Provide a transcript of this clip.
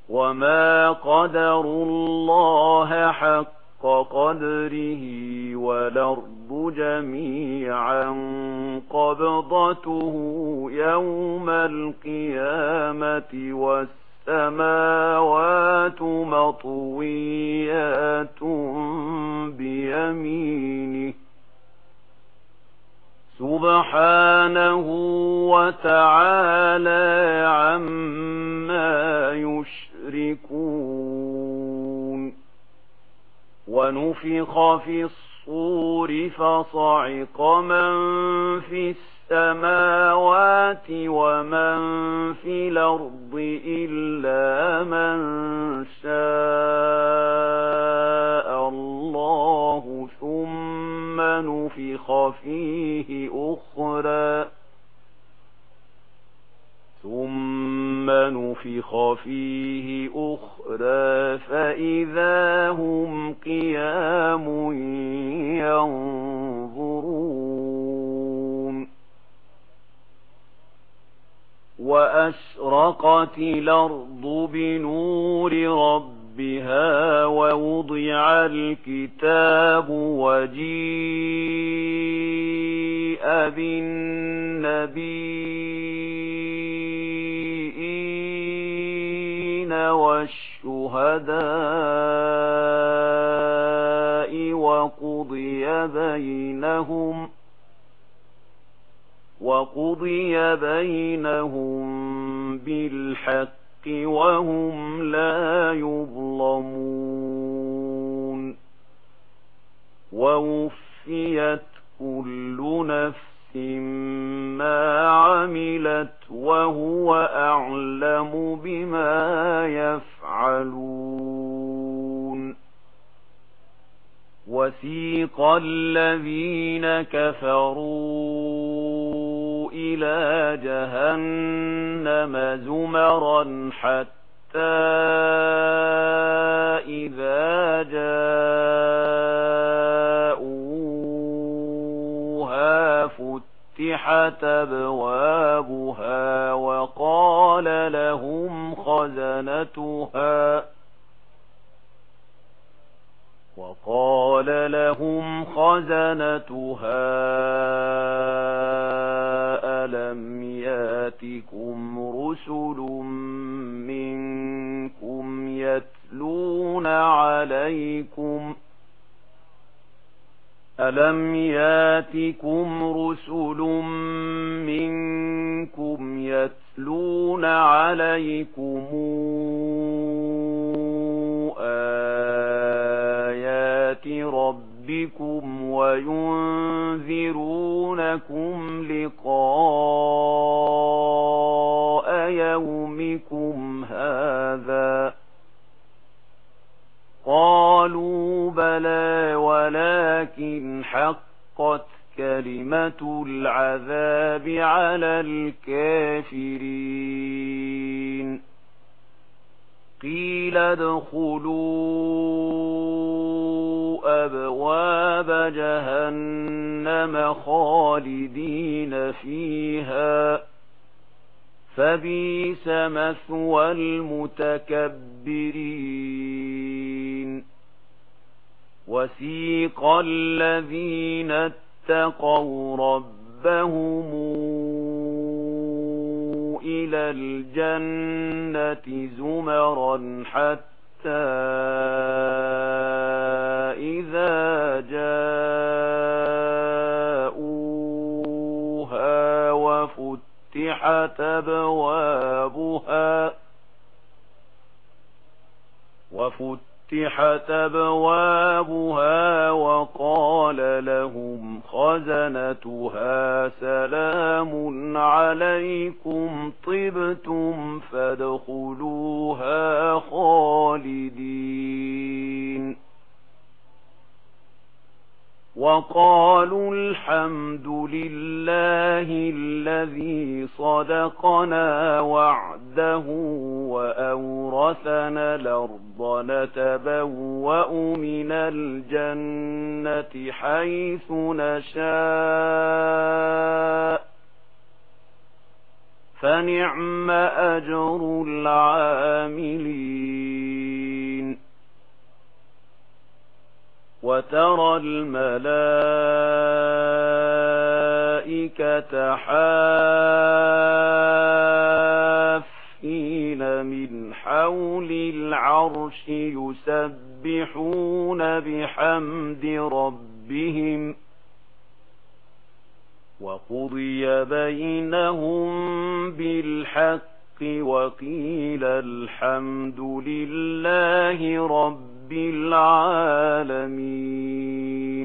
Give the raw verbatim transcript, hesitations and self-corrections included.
وما قدروا الله حق قدره والأرض جميعا قبضته يوم القيامة والسماوات مطويات بيمينه سبحانه وتعالى عما يشركون. ونفخ في الصور فصعق من في السماوات ومن في الأرض إلا من شاء الله ثم نفخ فيه أخرى ثم نفخ فيه أخرى فإذا هم قيام ينظرون. وأشرقت الأرض بنور ربها ووضع الكتاب وجيء بالنبيين والشهداء وقضي بينهم وقضي بينهم بالحق وهم لا يظلمون. ووفيت كل نفس ما عملت وهو أعلم بما يفعلون. وسيق الذين كفروا إلى جهنم زمرا حتى إذا جاءوها فتحت أبوابها وقال لهم خزنتها وقال لهم خزنتها ألم ياتكم رسل منكم يتلون عليكم ألم ياتكم رسل منكم يتلون عليكم آيات ربكم وينذرونكم لقاء يومكم هذا قالوا بلى ولكن حقت كلمة العذاب على الكافرين. قيل ادخلوا أبواب جهنم خالدين فيها فبئس مثوى المتكبرين. وسيق الذين اتقوا ربهم إلى الجنة زمرا حتى إذا جاءوها وفتحت أبوابها وفتحت أبوابها وقال لهم خزنتها سلام عليكم طبتم فادخلوها خالدين. وقالوا الحمد لله الذي صدقنا وعده وأورثنا الأرض نتبوأ من الجنة حيث نشاء فنعم أجر العاملين. وترى الملائكة حافين من حول العرش يسبحون بحمد ربهم وقضي بينهم بالحق وقيل الحمد لله رب العالمين.